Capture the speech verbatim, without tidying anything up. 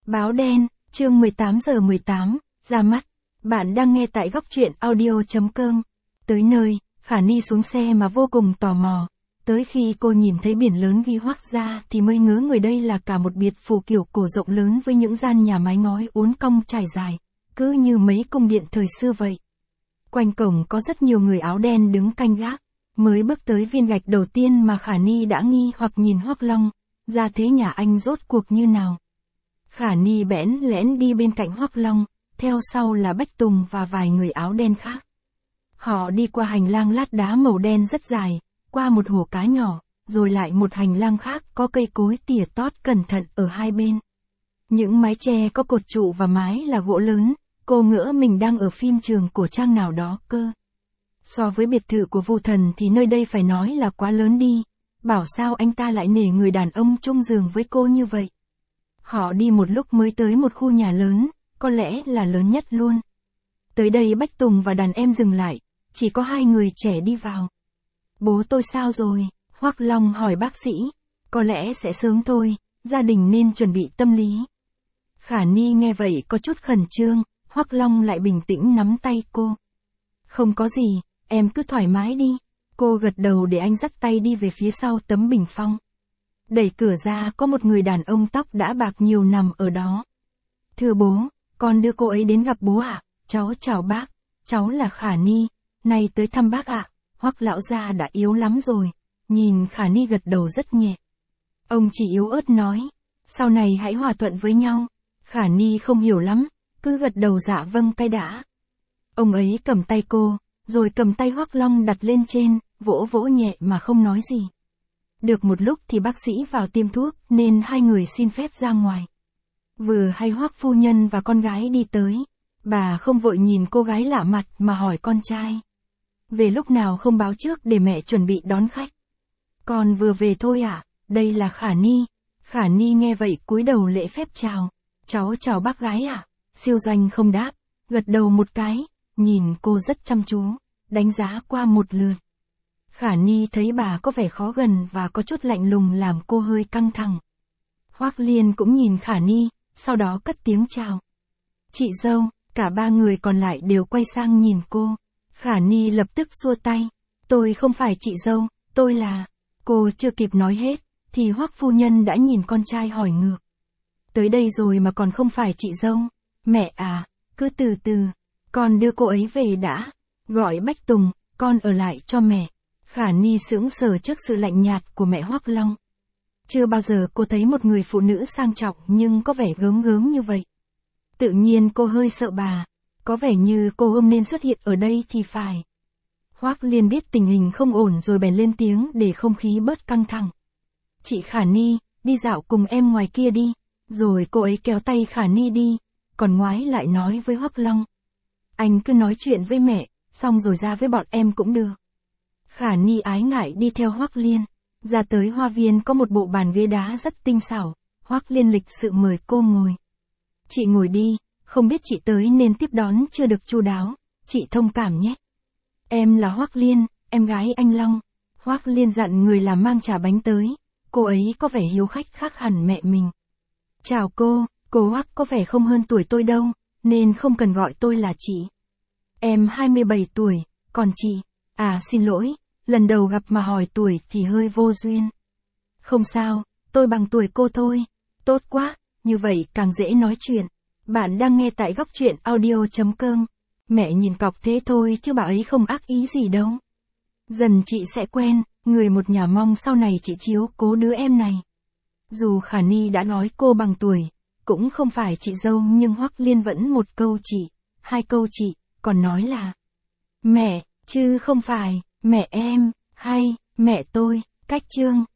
Báo đen, chương mười tám giờ mười tám, ra mắt. Bạn đang nghe tại góc truyện audio.com. Tới nơi, Khả Ni xuống xe mà vô cùng tò mò. Tới khi cô nhìn thấy biển lớn ghi Hoác Gia thì mới ngớ người đây là cả một biệt phủ kiểu cổ rộng lớn với những gian nhà mái ngói uốn cong trải dài, cứ như mấy cung điện thời xưa vậy. Quanh cổng có rất nhiều người áo đen đứng canh gác. Mới bước tới viên gạch đầu tiên mà Khả Ni đã nghi hoặc nhìn Hoác Long, ra thế nhà anh rốt cuộc như nào. Khả Ni bẽn lẽn đi bên cạnh Hoác Long, theo sau là Bách Tùng và vài người áo đen khác. Họ đi qua hành lang lát đá màu đen rất dài, qua một hồ cá nhỏ, rồi lại một hành lang khác có cây cối tỉa tót cẩn thận ở hai bên. Những mái che có cột trụ và mái là gỗ lớn, cô ngỡ mình đang ở phim trường cổ trang nào đó cơ. So với biệt thự của Vu Thần thì nơi đây phải nói là quá lớn đi, bảo sao anh ta lại nể người đàn ông chung giường với cô như vậy. Họ đi một lúc mới tới một khu nhà lớn, có lẽ là lớn nhất luôn. Tới đây Bách Tùng và đàn em dừng lại, chỉ có hai người trẻ đi vào. Bố tôi sao rồi? Hoác Long hỏi bác sĩ. Có lẽ sẽ sớm thôi, gia đình nên chuẩn bị tâm lý. Khả Ni nghe vậy có chút khẩn trương, Hoác Long lại bình tĩnh nắm tay cô. Không có gì, em cứ thoải mái đi. Cô gật đầu để anh dắt tay đi về phía sau tấm bình phong. Đẩy cửa ra có một người đàn ông tóc đã bạc nhiều nằm ở đó. Thưa bố, con đưa cô ấy đến gặp bố ạ. À? Cháu chào bác, cháu là Khả Ni, nay tới thăm bác ạ. À? Hoắc lão gia đã yếu lắm rồi. Nhìn Khả Ni gật đầu rất nhẹ. Ông chỉ yếu ớt nói, sau này hãy hòa thuận với nhau. Khả Ni không hiểu lắm, cứ gật đầu dạ vâng cái đã. Ông ấy cầm tay cô, rồi cầm tay Hoác Long đặt lên trên, vỗ vỗ nhẹ mà không nói gì. Được một lúc thì bác sĩ vào tiêm thuốc, nên hai người xin phép ra ngoài. Vừa hay Hoác phu nhân và con gái đi tới, bà không vội nhìn cô gái lạ mặt mà hỏi con trai. Về lúc nào không báo trước để mẹ chuẩn bị đón khách. Con vừa về thôi ạ, à? Đây là Khả Ni. Khả Ni nghe vậy cúi đầu lễ phép chào. Cháu chào bác gái ạ. À? Siêu Doanh không đáp, gật đầu một cái, nhìn cô rất chăm chú, đánh giá qua một lượt. Khả Ni thấy bà có vẻ khó gần và có chút lạnh lùng làm cô hơi căng thẳng. Hoác Liên cũng nhìn Khả Ni, sau đó cất tiếng chào. Chị dâu, cả ba người còn lại đều quay sang nhìn cô. Khả Ni lập tức xua tay. Tôi không phải chị dâu, tôi là... Cô chưa kịp nói hết, thì Hoác phu nhân đã nhìn con trai hỏi ngược. Tới đây rồi mà còn không phải chị dâu. Mẹ à, cứ từ từ, con đưa cô ấy về đã. Gọi Bách Tùng, con ở lại cho mẹ. Khả Ni sững sờ trước sự lạnh nhạt của mẹ Hoác Long. Chưa bao giờ cô thấy một người phụ nữ sang trọng nhưng có vẻ gớm gớm như vậy. Tự nhiên cô hơi sợ bà, có vẻ như cô không nên xuất hiện ở đây thì phải. Hoác Liên biết tình hình không ổn rồi bèn lên tiếng để không khí bớt căng thẳng. Chị Khả Ni, đi dạo cùng em ngoài kia đi. Rồi cô ấy kéo tay Khả Ni đi, còn ngoái lại nói với Hoác Long. Anh cứ nói chuyện với mẹ, xong rồi ra với bọn em cũng được. Khả Ni ái ngại đi theo Hoác Liên. Ra tới hoa viên có một bộ bàn ghế đá rất tinh xảo. Hoác Liên lịch sự mời cô ngồi. Chị ngồi đi, không biết chị tới nên tiếp đón chưa được chu đáo. Chị thông cảm nhé. Em là Hoác Liên, em gái anh Long. Hoác Liên dặn người làm mang trà bánh tới. Cô ấy có vẻ hiếu khách khác hẳn mẹ mình. Chào cô, cô Hoác có vẻ không hơn tuổi tôi đâu, nên không cần gọi tôi là chị. Em hai mươi bảy tuổi, còn chị... À xin lỗi, lần đầu gặp mà hỏi tuổi thì hơi vô duyên. Không sao, tôi bằng tuổi cô thôi. Tốt quá, như vậy càng dễ nói chuyện. Bạn đang nghe tại góc truyện audio.com. Mẹ nhìn cọc thế thôi chứ bà ấy không ác ý gì đâu. Dần chị sẽ quen, người một nhà mong sau này chị chiếu cố đứa em này. Dù Khả Ni đã nói cô bằng tuổi, cũng không phải chị dâu nhưng Hoác Liên vẫn một câu chị, hai câu chị, còn nói là mẹ, chứ không phải, mẹ em, hay, mẹ tôi, cách chương.